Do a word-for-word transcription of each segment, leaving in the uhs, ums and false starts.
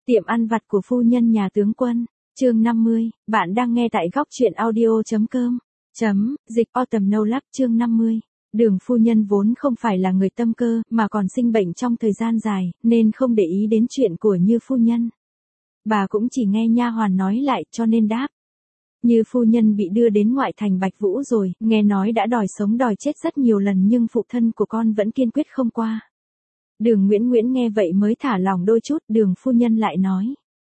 Tiệm ăn vặt của phu nhân nhà tướng quân, chương năm mươi, bạn đang nghe tại góc truyện audio.com. Chấm, dịch Autumn No Luck chương năm mươi. Đường phu nhân vốn không phải là người tâm cơ, mà còn sinh bệnh trong thời gian dài, nên không để ý đến chuyện của Như phu nhân. Bà cũng chỉ nghe nha hoàn nói lại, cho nên đáp. Như phu nhân bị đưa đến ngoại thành Bạch Vũ rồi, nghe nói đã đòi sống đòi chết rất nhiều lần nhưng phụ thân của con vẫn kiên quyết không qua. Đường Nguyễn Nguyễn nghe vậy mới thả lòng đôi chút, đường phu nhân lại nói.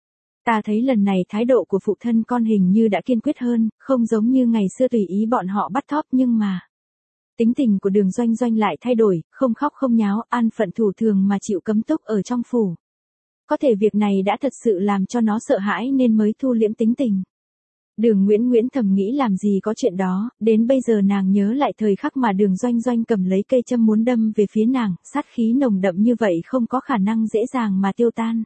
Ta thấy lần này thái độ của phụ thân con hình như đã kiên quyết hơn, không giống như ngày xưa tùy ý bọn họ bắt thóp nhưng mà. Tính tình của đường Doanh Doanh lại thay đổi, không khóc không nháo, an phận thủ thường mà chịu cấm túc ở trong phủ. Có thể việc này đã thật sự làm cho nó sợ hãi nên mới thu liễm tính tình. Đường Nguyễn Nguyễn thầm nghĩ làm gì có chuyện đó, đến bây giờ nàng nhớ lại thời khắc mà đường Doanh Doanh cầm lấy cây châm muốn đâm về phía nàng, sát khí nồng đậm như vậy không có khả năng dễ dàng mà tiêu tan.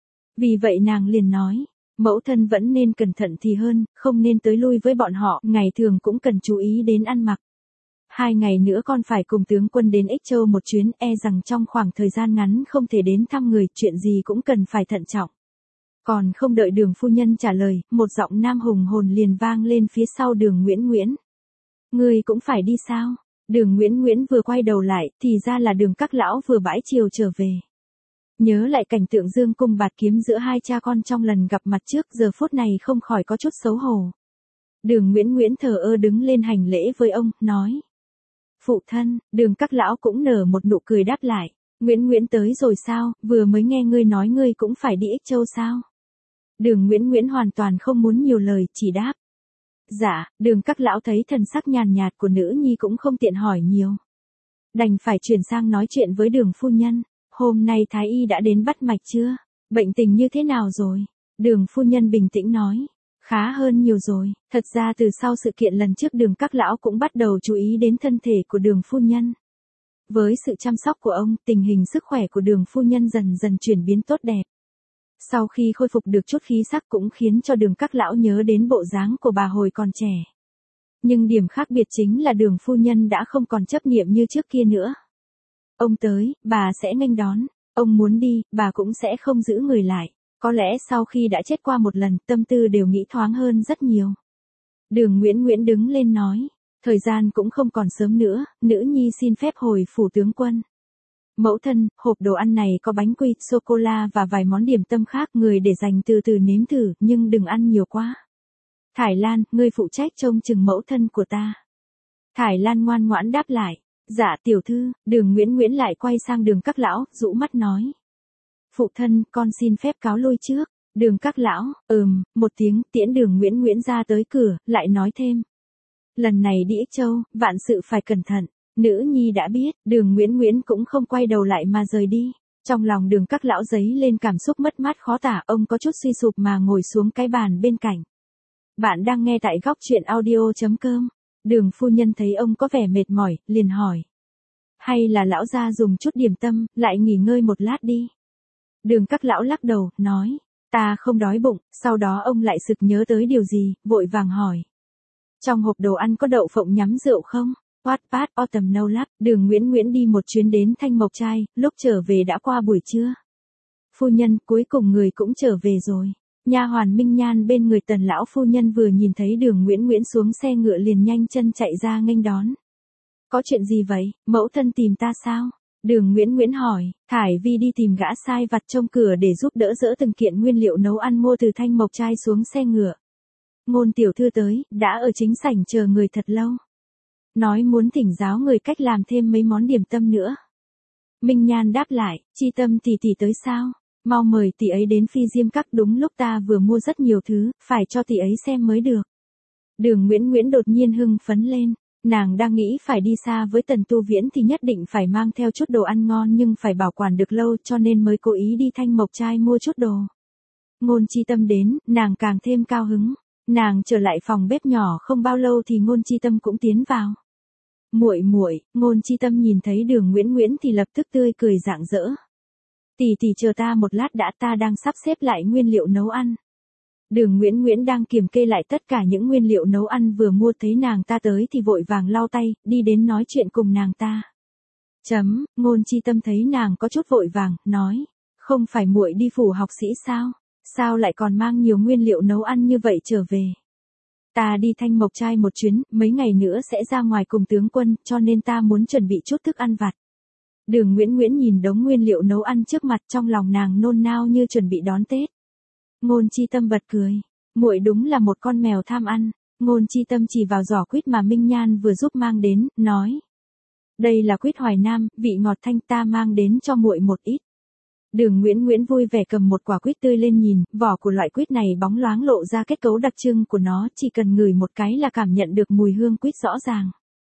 Vì vậy nàng liền nói, mẫu thân vẫn nên cẩn thận thì hơn, không nên tới lui với bọn họ, ngày thường cũng cần chú ý đến ăn mặc. Hai ngày nữa con phải cùng tướng quân đến Ích Châu một chuyến, e rằng trong khoảng thời gian ngắn không thể đến thăm người, chuyện gì cũng cần phải thận trọng. Còn không đợi đường phu nhân trả lời, một giọng nam hùng hồn liền vang lên phía sau đường Nguyễn Nguyễn. Ngươi cũng phải đi sao? Đường Nguyễn Nguyễn vừa quay đầu lại, thì ra là đường các lão vừa bãi chiều trở về. Nhớ lại cảnh tượng dương cung bạt kiếm giữa hai cha con trong lần gặp mặt trước, giờ phút này không khỏi có chút xấu hổ. Đường Nguyễn Nguyễn thờ ơ đứng lên hành lễ với ông, nói. Phụ thân, đường các lão cũng nở một nụ cười đáp lại. Nguyễn Nguyễn tới rồi sao, vừa mới nghe ngươi nói ngươi cũng phải đi Ích Châu sao? Đường Nguyễn Nguyễn hoàn toàn không muốn nhiều lời, chỉ đáp. Dạ, đường các lão thấy thần sắc nhàn nhạt của nữ nhi cũng không tiện hỏi nhiều. Đành phải chuyển sang nói chuyện với đường phu nhân. Hôm nay Thái Y đã đến bắt mạch chưa? Bệnh tình như thế nào rồi? Đường phu nhân bình tĩnh nói. Khá hơn nhiều rồi, thật ra từ sau sự kiện lần trước đường các lão cũng bắt đầu chú ý đến thân thể của đường phu nhân. Với sự chăm sóc của ông, tình hình sức khỏe của đường phu nhân dần dần chuyển biến tốt đẹp. Sau khi khôi phục được chút khí sắc cũng khiến cho đường các lão nhớ đến bộ dáng của bà hồi còn trẻ. Nhưng điểm khác biệt chính là đường phu nhân đã không còn chấp niệm như trước kia nữa. Ông tới, bà sẽ nghênh đón, ông muốn đi, bà cũng sẽ không giữ người lại. Có lẽ sau khi đã chết qua một lần, tâm tư đều nghĩ thoáng hơn rất nhiều. Đường Nguyễn Nguyễn đứng lên nói, thời gian cũng không còn sớm nữa, nữ nhi xin phép hồi phủ tướng quân. Mẫu thân, hộp đồ ăn này có bánh quy, sô-cô-la và vài món điểm tâm khác, người để dành từ từ nếm thử, nhưng đừng ăn nhiều quá. Thải Lan, ngươi phụ trách trông chừng mẫu thân của ta. Thải Lan ngoan ngoãn đáp lại, dạ tiểu thư. Đường Nguyễn Nguyễn lại quay sang đường các lão, rũ mắt nói. Phụ thân, con xin phép cáo lui trước. Đường các lão, ừm, một tiếng, tiễn đường Nguyễn Nguyễn ra tới cửa, lại nói thêm. Lần này đi Ích Châu, vạn sự phải cẩn thận. Nữ nhi đã biết, đường Nguyễn Nguyễn cũng không quay đầu lại mà rời đi. Trong lòng đường các lão dấy lên cảm xúc mất mát khó tả, ông có chút suy sụp mà ngồi xuống cái bàn bên cạnh. Bạn đang nghe tại góc truyện audio.com. Đường phu nhân thấy ông có vẻ mệt mỏi, liền hỏi. Hay là lão gia dùng chút điểm tâm, lại nghỉ ngơi một lát đi. Đường các lão lắc đầu, nói. Ta không đói bụng, sau đó ông lại sực nhớ tới điều gì, vội vàng hỏi. Trong hộp đồ ăn có đậu phộng nhắm rượu không? What part Autumn No Luck, đường Nguyễn Nguyễn đi một chuyến đến Thanh Mộc Trai, lúc trở về đã qua buổi trưa. Phu nhân, cuối cùng người cũng trở về rồi. Nha hoàn Minh Nhan bên người Tần lão phu nhân vừa nhìn thấy đường Nguyễn Nguyễn xuống xe ngựa liền nhanh chân chạy ra nghênh đón. Có chuyện gì vậy, mẫu thân tìm ta sao? Đường Nguyễn Nguyễn hỏi, Thải Vi đi tìm gã sai vặt trông cửa để giúp đỡ dỡ từng kiện nguyên liệu nấu ăn mua từ Thanh Mộc Trai xuống xe ngựa. Ngôn tiểu thư tới, đã ở chính sảnh chờ người thật lâu. Nói muốn thỉnh giáo người cách làm thêm mấy món điểm tâm nữa. Minh Nhan đáp lại, Chi Tâm tỷ tỷ tới sao? Mau mời tỷ ấy đến Phi Diêm Các, đúng lúc ta vừa mua rất nhiều thứ, phải cho tỷ ấy xem mới được. Đường Nguyễn Nguyễn đột nhiên hưng phấn lên, nàng đang nghĩ phải đi xa với Tần Tu Viễn thì nhất định phải mang theo chút đồ ăn ngon nhưng phải bảo quản được lâu cho nên mới cố ý đi Thanh Mộc Trai mua chút đồ. Ngôn Chi Tâm đến, nàng càng thêm cao hứng. Nàng trở lại phòng bếp nhỏ không bao lâu thì Ngôn Chi Tâm cũng tiến vào. Muội muội, Ngôn Chi Tâm nhìn thấy đường Nguyễn Nguyễn thì lập tức tươi cười rạng rỡ. Tỷ tỷ chờ ta một lát đã, ta đang sắp xếp lại nguyên liệu nấu ăn. Đường Nguyễn Nguyễn đang kiểm kê lại tất cả những nguyên liệu nấu ăn vừa mua, thấy nàng ta tới thì vội vàng lau tay, đi đến nói chuyện cùng nàng ta. Chấm, Ngôn Chi Tâm thấy nàng có chút vội vàng, nói, không phải muội đi phủ học sĩ sao? Sao lại còn mang nhiều nguyên liệu nấu ăn như vậy trở về? Ta đi Thanh Mộc Trai một chuyến, mấy ngày nữa sẽ ra ngoài cùng tướng quân, cho nên ta muốn chuẩn bị chút thức ăn vặt. Đường Nguyễn Nguyễn nhìn đống nguyên liệu nấu ăn trước mặt, trong lòng nàng nôn nao như chuẩn bị đón Tết. Ngôn Chi Tâm bật cười, muội đúng là một con mèo tham ăn. Ngôn Chi Tâm chỉ vào giỏ quýt mà Minh Nhan vừa giúp mang đến, nói: đây là quýt Hoài Nam, vị ngọt thanh, ta mang đến cho muội một ít. Đường Nguyễn Nguyễn vui vẻ cầm một quả quýt tươi lên nhìn, vỏ của loại quýt này bóng loáng lộ ra kết cấu đặc trưng của nó, chỉ cần ngửi một cái là cảm nhận được mùi hương quýt rõ ràng.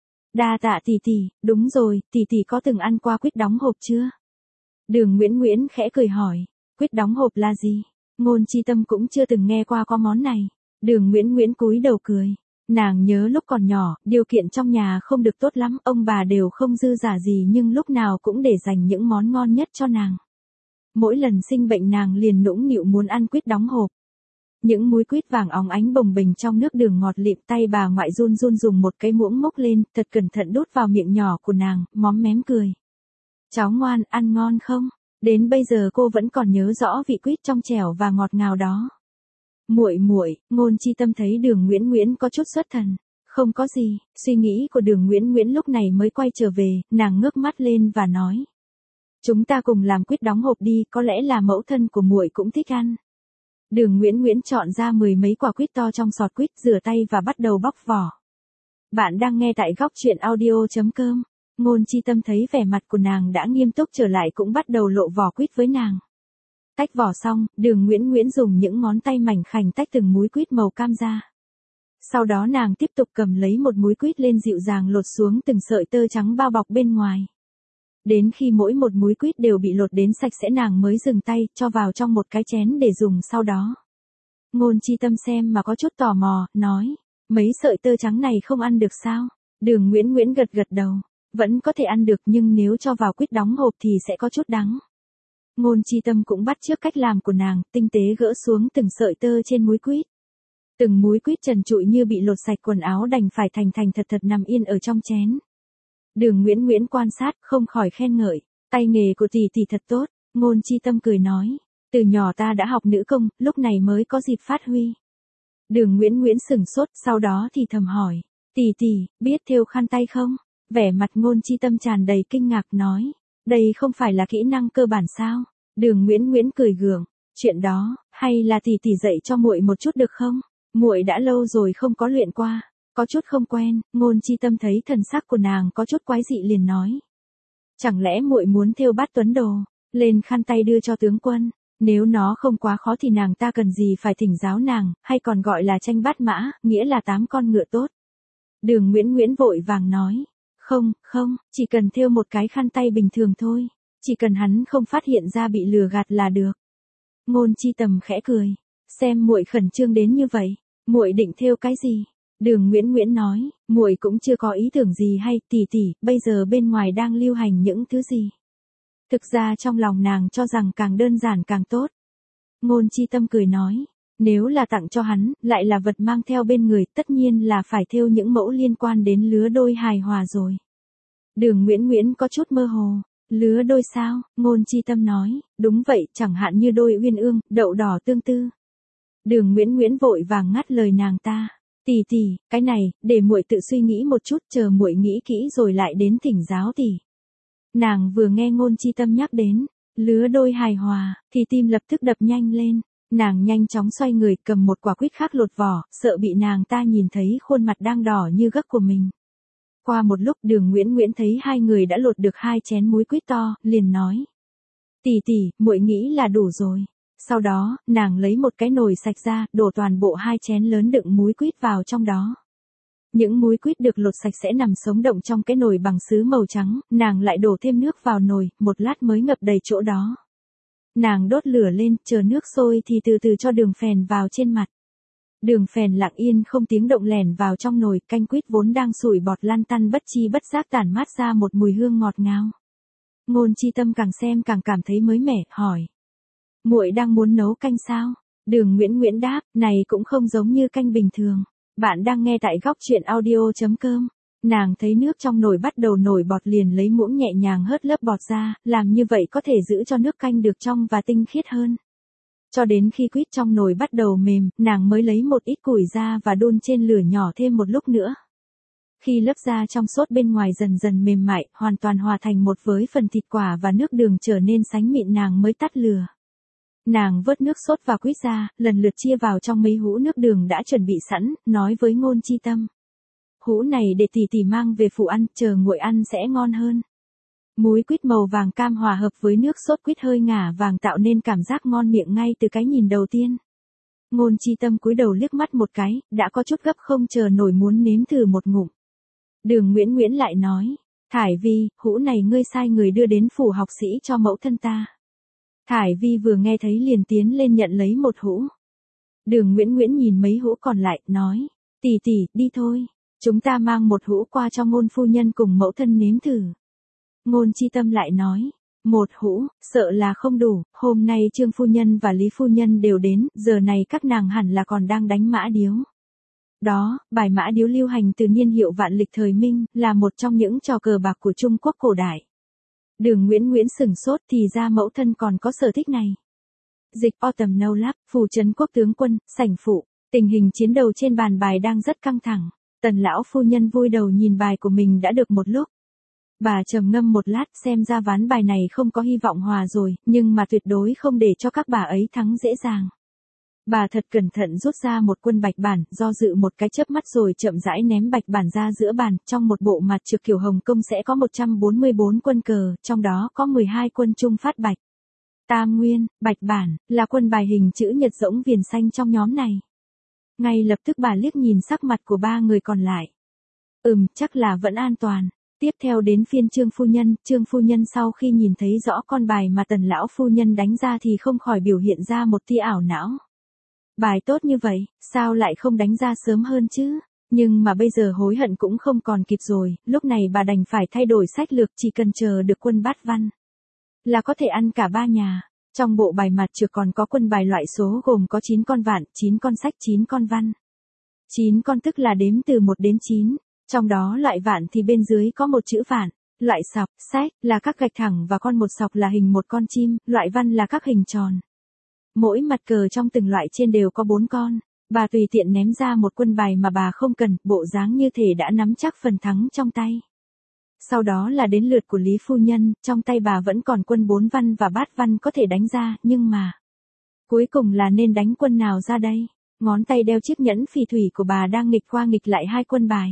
Đa tạ tỷ tỷ, đúng rồi, tỷ tỷ có từng ăn qua quýt đóng hộp chưa? Đường Nguyễn Nguyễn khẽ cười hỏi, quýt đóng hộp là gì? Ngôn Chi Tâm cũng chưa từng nghe qua có món này. Đường Nguyễn Nguyễn cúi đầu cười. Nàng nhớ lúc còn nhỏ, điều kiện trong nhà không được tốt lắm, ông bà đều không dư giả gì nhưng lúc nào cũng để dành những món ngon nhất cho nàng. Mỗi lần sinh bệnh nàng liền nũng nịu muốn ăn quýt đóng hộp. Những múi quýt vàng óng ánh bồng bềnh trong nước đường ngọt lịm, tay bà ngoại run run dùng một cái muỗng múc lên, thật cẩn thận đút vào miệng nhỏ của nàng, móm mém cười. Cháu ngoan, ăn ngon không? Đến bây giờ cô vẫn còn nhớ rõ vị quýt trong trẻo và ngọt ngào đó. Muội muội, Ngôn Chi Tâm thấy Đường Nguyễn Nguyễn có chút xuất thần. Không có gì, suy nghĩ của Đường Nguyễn Nguyễn lúc này mới quay trở về, nàng ngước mắt lên và nói: chúng ta cùng làm quýt đóng hộp đi, có lẽ là mẫu thân của muội cũng thích ăn. Đường Nguyễn Nguyễn chọn ra mười mấy quả quýt to trong sọt quýt, rửa tay và bắt đầu bóc vỏ. Bạn đang nghe tại góc truyện audio chấm com. Ngôn Chi Tâm thấy vẻ mặt của nàng đã nghiêm túc trở lại cũng bắt đầu lộ vỏ quýt với nàng. Tách vỏ xong, Đường Nguyễn Nguyễn dùng những ngón tay mảnh khảnh tách từng múi quýt màu cam ra. Sau đó nàng tiếp tục cầm lấy một múi quýt lên dịu dàng lột xuống từng sợi tơ trắng bao bọc bên ngoài. Đến khi mỗi một múi quýt đều bị lột đến sạch sẽ nàng mới dừng tay, cho vào trong một cái chén để dùng sau đó. Ngôn Chi Tâm xem mà có chút tò mò, nói: mấy sợi tơ trắng này không ăn được sao? Đường Nguyễn Nguyễn gật gật đầu. Vẫn có thể ăn được nhưng nếu cho vào quýt đóng hộp thì sẽ có chút đắng. Ngôn Chi Tâm cũng bắt chước cách làm của nàng, tinh tế gỡ xuống từng sợi tơ trên múi quýt. Từng múi quýt trần trụi như bị lột sạch quần áo đành phải thành thành thật thật nằm yên ở trong chén. Đường Nguyễn Nguyễn quan sát, không khỏi khen ngợi, tay nghề của tỷ tỷ thật tốt. Ngôn Chi Tâm cười nói, từ nhỏ ta đã học nữ công, lúc này mới có dịp phát huy. Đường Nguyễn Nguyễn sửng sốt, sau đó thì thầm hỏi, tỷ tỷ, biết thêu khăn tay không? Vẻ mặt Ngôn Chi Tâm tràn đầy kinh ngạc nói, đây không phải là kỹ năng cơ bản sao? Đường Nguyễn Nguyễn cười gượng, chuyện đó, hay là tỷ tỷ dạy cho muội một chút được không? Muội đã lâu rồi không có luyện qua, có chút không quen. Ngôn Chi Tâm thấy thần sắc của nàng có chút quái dị liền nói, chẳng lẽ muội muốn thêu bát tuấn đồ lên khăn tay đưa cho tướng quân? Nếu nó không quá khó thì nàng ta cần gì phải thỉnh giáo nàng, hay còn gọi là tranh bát mã, nghĩa là tám con ngựa tốt. Đường Nguyễn Nguyễn vội vàng nói, không, không, chỉ cần thêu một cái khăn tay bình thường thôi, chỉ cần hắn không phát hiện ra bị lừa gạt là được. Ngôn Chi Tâm khẽ cười, xem muội khẩn trương đến như vậy, muội định thêu cái gì? Đường Nguyễn Nguyễn nói, muội cũng chưa có ý tưởng gì hay, tỷ tỷ, bây giờ bên ngoài đang lưu hành những thứ gì? Thực ra trong lòng nàng cho rằng càng đơn giản càng tốt. Ngôn Chi Tâm cười nói, nếu là tặng cho hắn, lại là vật mang theo bên người, tất nhiên là phải thêu những mẫu liên quan đến lứa đôi hài hòa rồi. Đường Nguyễn Nguyễn có chút mơ hồ, lứa đôi sao? Ngôn Chi Tâm nói, đúng vậy, chẳng hạn như đôi uyên ương, đậu đỏ tương tư. Đường Nguyễn Nguyễn vội vàng ngắt lời nàng ta, tỷ tỷ, cái này, để muội tự suy nghĩ một chút, chờ muội nghĩ kỹ rồi lại đến thỉnh giáo tỷ. Nàng vừa nghe Ngôn Chi Tâm nhắc đến lứa đôi hài hòa, thì tim lập tức đập nhanh lên. Nàng nhanh chóng xoay người, cầm một quả quýt khác lột vỏ, sợ bị nàng ta nhìn thấy khuôn mặt đang đỏ như gấc của mình. Qua một lúc, Đường Nguyễn Nguyễn thấy hai người đã lột được hai chén múi quýt to, liền nói, tỷ tỷ, muội nghĩ là đủ rồi. Sau đó, nàng lấy một cái nồi sạch ra, đổ toàn bộ hai chén lớn đựng múi quýt vào trong đó. Những múi quýt được lột sạch sẽ nằm sống động trong cái nồi bằng sứ màu trắng, nàng lại đổ thêm nước vào nồi, một lát mới ngập đầy chỗ đó. Nàng đốt lửa lên, chờ nước sôi thì từ từ cho đường phèn vào trên mặt. Đường phèn lặng yên không tiếng động lẻn vào trong nồi, canh quýt vốn đang sủi bọt lăn tăn bất chi bất giác tản mát ra một mùi hương ngọt ngào. Ngôn Chi Tâm càng xem càng cảm thấy mới mẻ, hỏi, muội đang muốn nấu canh sao? Đường Nguyễn Nguyễn đáp, này cũng không giống như canh bình thường. Bạn đang nghe tại góc truyện audio chấm com. Nàng thấy nước trong nồi bắt đầu nổi bọt liền lấy muỗng nhẹ nhàng hớt lớp bọt ra, làm như vậy có thể giữ cho nước canh được trong và tinh khiết hơn. Cho đến khi quýt trong nồi bắt đầu mềm, nàng mới lấy một ít củi ra và đun trên lửa nhỏ thêm một lúc nữa. Khi lớp da trong sốt bên ngoài dần dần mềm mại, hoàn toàn hòa thành một với phần thịt quả và nước đường trở nên sánh mịn, nàng mới tắt lửa. Nàng vớt nước sốt và quýt ra, lần lượt chia vào trong mấy hũ nước đường đã chuẩn bị sẵn, nói với Ngôn Chi Tâm. Hũ này để tỷ tỷ mang về phủ ăn, chờ nguội ăn sẽ ngon hơn. Muối quýt màu vàng cam hòa hợp với nước sốt quýt hơi ngả vàng tạo nên cảm giác ngon miệng ngay từ cái nhìn đầu tiên. Ngôn Chi Tâm cúi đầu liếc mắt một cái, đã có chút gấp không chờ nổi muốn nếm thử một ngụm. Đường Nguyễn Nguyễn lại nói, Thải Vi, hũ này ngươi sai người đưa đến phủ học sĩ cho mẫu thân ta. Thải Vi vừa nghe thấy liền tiến lên nhận lấy một hũ. Đường Nguyễn Nguyễn nhìn mấy hũ còn lại, nói, tỷ tỷ, đi thôi, chúng ta mang một hũ qua cho Ngôn phu nhân cùng mẫu thân nếm thử. Ngôn Chi Tâm lại nói, một hũ, sợ là không đủ, hôm nay Trương phu nhân và Lý phu nhân đều đến, giờ này các nàng hẳn là còn đang đánh mã điếu. Đó, bài mã điếu lưu hành từ niên hiệu vạn lịch thời Minh, là một trong những trò cờ bạc của Trung Quốc cổ đại. Đường Nguyễn Nguyễn sửng sốt, thì ra mẫu thân còn có sở thích này. Dịch Autumn No Lab, phủ trấn quốc tướng quân, sảnh phụ, tình hình chiến đấu trên bàn bài đang rất căng thẳng. Tần lão phu nhân vui đầu nhìn bài của mình đã được một lúc. Bà trầm ngâm một lát, xem ra ván bài này không có hy vọng hòa rồi, nhưng mà tuyệt đối không để cho các bà ấy thắng dễ dàng. Bà thật cẩn thận rút ra một quân bạch bản, do dự một cái chớp mắt rồi chậm rãi ném bạch bản ra giữa bàn, trong một bộ mặt trược kiểu Hồng Kông sẽ có một trăm bốn mươi bốn quân cờ, trong đó có mười hai quân trung phát bạch. Tam nguyên, bạch bản, là quân bài hình chữ nhật rỗng viền xanh trong nhóm này. Ngay lập tức bà liếc nhìn sắc mặt của ba người còn lại. Ừm, chắc là vẫn an toàn. Tiếp theo đến phiên Trương phu nhân, Trương phu nhân sau khi nhìn thấy rõ con bài mà Tần lão phu nhân đánh ra thì không khỏi biểu hiện ra một tia ảo não. Bài tốt như vậy, sao lại không đánh ra sớm hơn chứ? Nhưng mà bây giờ hối hận cũng không còn kịp rồi, lúc này bà đành phải thay đổi sách lược, chỉ cần chờ được quân bát văn là có thể ăn cả ba nhà. Trong bộ bài mặt trược còn có quân bài loại số gồm có chín con vạn, chín con sách, chín con văn. chín con tức là đếm từ một đến chín. Trong đó loại vạn thì bên dưới có một chữ vạn, loại sọc, sách là các gạch thẳng và con một sọc là hình một con chim, loại văn là các hình tròn. Mỗi mặt cờ trong từng loại trên đều có bốn con. Bà tùy tiện ném ra một quân bài mà bà không cần, bộ dáng như thể đã nắm chắc phần thắng trong tay. Sau đó là đến lượt của Lý phu nhân, trong tay bà vẫn còn quân bốn văn và bát văn có thể đánh ra, nhưng mà cuối cùng là nên đánh quân nào ra đây? Ngón tay đeo chiếc nhẫn phỉ thủy của bà đang nghịch qua nghịch lại hai quân bài.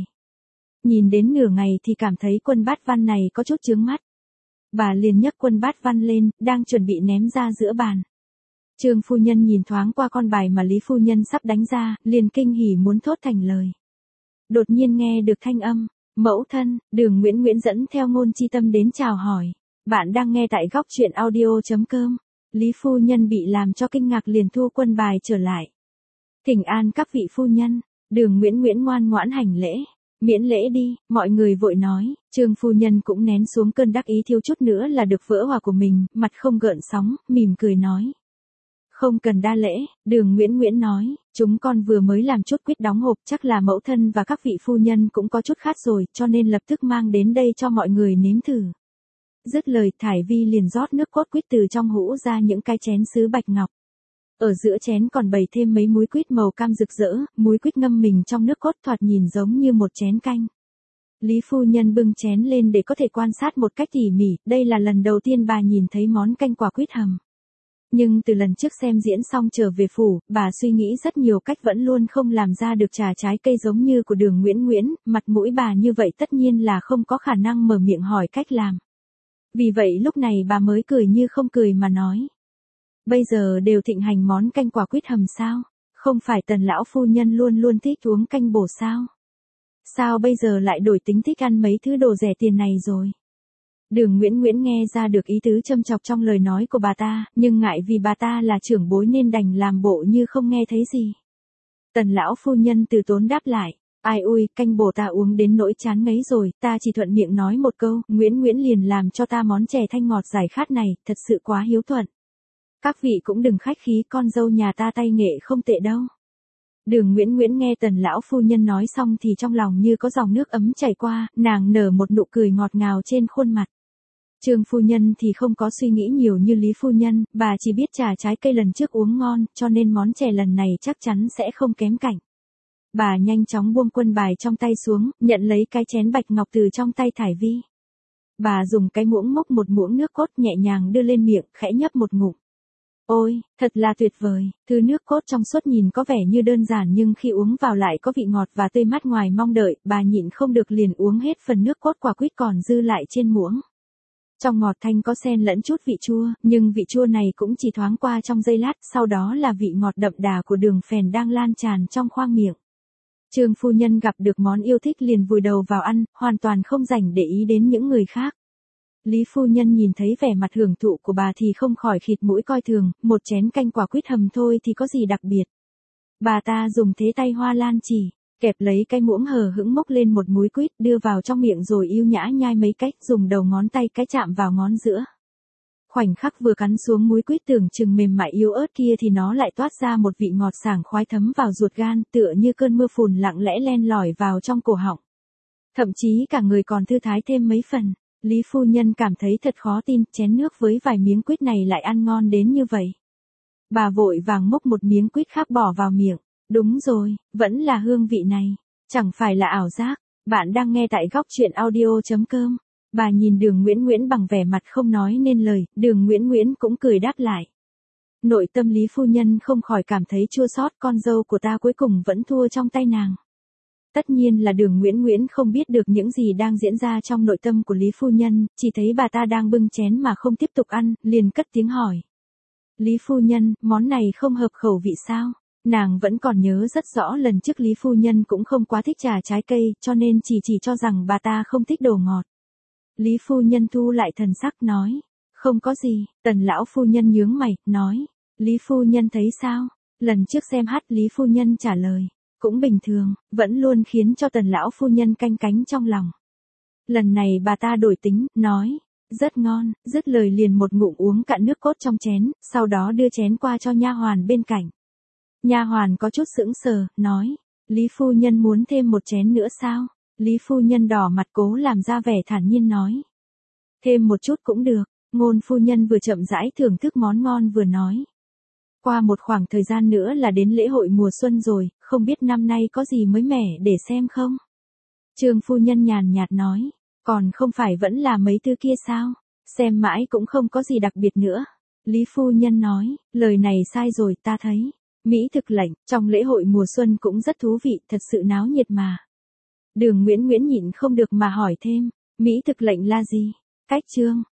Nhìn đến nửa ngày thì cảm thấy quân bát văn này có chút chướng mắt. Bà liền nhấc quân bát văn lên, đang chuẩn bị ném ra giữa bàn. Trương phu nhân nhìn thoáng qua con bài mà Lý phu nhân sắp đánh ra, liền kinh hỉ muốn thốt thành lời. Đột nhiên nghe được thanh âm, mẫu thân, Đường Nguyễn Nguyễn dẫn theo Ngôn Chi Tâm đến chào hỏi. Bạn đang nghe tại góc truyện audio chấm com. Lý phu nhân bị làm cho kinh ngạc liền thu quân bài trở lại. Thỉnh an các vị phu nhân, Đường Nguyễn Nguyễn ngoan ngoãn hành lễ. Miễn lễ đi, mọi người vội nói, Trương phu nhân cũng nén xuống cơn đắc ý thiếu chút nữa là được vỡ hòa của mình, mặt không gợn sóng, mỉm cười nói. Không cần đa lễ, Đường Nguyễn Nguyễn nói, chúng con vừa mới làm chút quýt đóng hộp, chắc là mẫu thân và các vị phu nhân cũng có chút khát rồi, cho nên lập tức mang đến đây cho mọi người nếm thử. Dứt lời, Thải Vi liền rót nước cốt quýt từ trong hũ ra những cái chén sứ bạch ngọc. Ở giữa chén còn bày thêm mấy múi quýt màu cam rực rỡ, múi quýt ngâm mình trong nước cốt thoạt nhìn giống như một chén canh. Lý phu nhân bưng chén lên để có thể quan sát một cách tỉ mỉ, đây là lần đầu tiên bà nhìn thấy món canh quả quýt hầm. Nhưng từ lần trước xem diễn xong trở về phủ, bà suy nghĩ rất nhiều cách vẫn luôn không làm ra được trà trái cây giống như của Đường Nguyễn Nguyễn, mặt mũi bà như vậy tất nhiên là không có khả năng mở miệng hỏi cách làm. Vì vậy lúc này bà mới cười như không cười mà nói. Bây giờ đều thịnh hành món canh quả quýt hầm sao? Không phải Tần lão phu nhân luôn luôn thích uống canh bổ sao? Sao bây giờ lại đổi tính thích ăn mấy thứ đồ rẻ tiền này rồi? Đường Nguyễn Nguyễn nghe ra được ý tứ châm chọc trong lời nói của bà ta, nhưng ngại vì bà ta là trưởng bối nên đành làm bộ như không nghe thấy gì. Tần lão phu nhân từ tốn đáp lại, ai ui, canh bổ ta uống đến nỗi chán ngấy rồi, ta chỉ thuận miệng nói một câu, Nguyễn Nguyễn liền làm cho ta món chè thanh ngọt giải khát này, thật sự quá hiếu thuận. Các vị cũng đừng khách khí, con dâu nhà ta tay nghệ không tệ đâu. Đường Nguyễn Nguyễn nghe Tần lão phu nhân nói xong thì trong lòng như có dòng nước ấm chảy qua, nàng nở một nụ cười ngọt ngào trên khuôn mặt. Trương phu nhân thì không có suy nghĩ nhiều như Lý phu nhân, bà chỉ biết trà trái cây lần trước uống ngon, cho nên món chè lần này chắc chắn sẽ không kém cạnh. Bà nhanh chóng buông quân bài trong tay xuống, nhận lấy cái chén bạch ngọc từ trong tay Thải Vi. Bà dùng cái muỗng múc một muỗng nước cốt nhẹ nhàng đưa lên miệng, khẽ nhấp một ngụm. Ôi, thật là tuyệt vời, thứ nước cốt trong suốt nhìn có vẻ như đơn giản nhưng khi uống vào lại có vị ngọt và tươi mát ngoài mong đợi, bà nhịn không được liền uống hết phần nước cốt quả quýt còn dư lại trên muỗng. Trong ngọt thanh có xen lẫn chút vị chua, nhưng vị chua này cũng chỉ thoáng qua trong giây lát, sau đó là vị ngọt đậm đà của đường phèn đang lan tràn trong khoang miệng. Trương phu nhân gặp được món yêu thích liền vùi đầu vào ăn, hoàn toàn không rảnh để ý đến những người khác. Lý phu nhân nhìn thấy vẻ mặt hưởng thụ của bà thì không khỏi khịt mũi coi thường, một chén canh quả quýt hầm thôi thì có gì đặc biệt. Bà ta dùng thế tay hoa lan chỉ, kẹp lấy cái muỗng hờ hững mốc lên một múi quýt đưa vào trong miệng rồi yêu nhã nhai mấy cách, dùng đầu ngón tay cái chạm vào ngón giữa. Khoảnh khắc vừa cắn xuống múi quýt tưởng chừng mềm mại yếu ớt kia thì nó lại toát ra một vị ngọt sảng khoái thấm vào ruột gan, tựa như cơn mưa phùn lặng lẽ len lỏi vào trong cổ họng. Thậm chí cả người còn thư thái thêm mấy phần. Lý phu nhân cảm thấy thật khó tin, chén nước với vài miếng quýt này lại ăn ngon đến như vậy. Bà vội vàng múc một miếng quýt khác bỏ vào miệng. Đúng rồi, vẫn là hương vị này. Chẳng phải là ảo giác. Bạn đang nghe tại góc truyện audio chấm com. Bà nhìn Đường Nguyễn Nguyễn bằng vẻ mặt không nói nên lời, Đường Nguyễn Nguyễn cũng cười đáp lại. Nội tâm Lý phu nhân không khỏi cảm thấy chua xót, con dâu của ta cuối cùng vẫn thua trong tay nàng. Tất nhiên là Đường Nguyễn Nguyễn không biết được những gì đang diễn ra trong nội tâm của Lý phu nhân, chỉ thấy bà ta đang bưng chén mà không tiếp tục ăn, liền cất tiếng hỏi. Lý phu nhân, món này không hợp khẩu vị sao? Nàng vẫn còn nhớ rất rõ lần trước Lý phu nhân cũng không quá thích trà trái cây, cho nên chỉ chỉ cho rằng bà ta không thích đồ ngọt. Lý phu nhân thu lại thần sắc nói. Không có gì, Tần lão phu nhân nhướng mày, nói. Lý phu nhân thấy sao? Lần trước xem hát Lý phu nhân trả lời. Cũng bình thường, vẫn luôn khiến cho Tần lão phu nhân canh cánh trong lòng. Lần này bà ta đổi tính, nói. Rất ngon, dứt lời liền một ngụm uống cạn nước cốt trong chén, sau đó đưa chén qua cho nha hoàn bên cạnh. Nha hoàn có chút sững sờ, nói. Lý phu nhân muốn thêm một chén nữa sao? Lý phu nhân đỏ mặt cố làm ra vẻ thản nhiên nói. Thêm một chút cũng được, Ngôn phu nhân vừa chậm rãi thưởng thức món ngon vừa nói. Qua một khoảng thời gian nữa là đến lễ hội mùa xuân rồi, không biết năm nay có gì mới mẻ để xem không? Trương phu nhân nhàn nhạt nói, còn không phải vẫn là mấy thứ kia sao? Xem mãi cũng không có gì đặc biệt nữa. Lý phu nhân nói, lời này sai rồi ta thấy. Mỹ thực lệnh, trong lễ hội mùa xuân cũng rất thú vị, thật sự náo nhiệt mà. Đường Nguyễn Nguyễn nhịn không được mà hỏi thêm, Mỹ thực lệnh là gì? Cách chương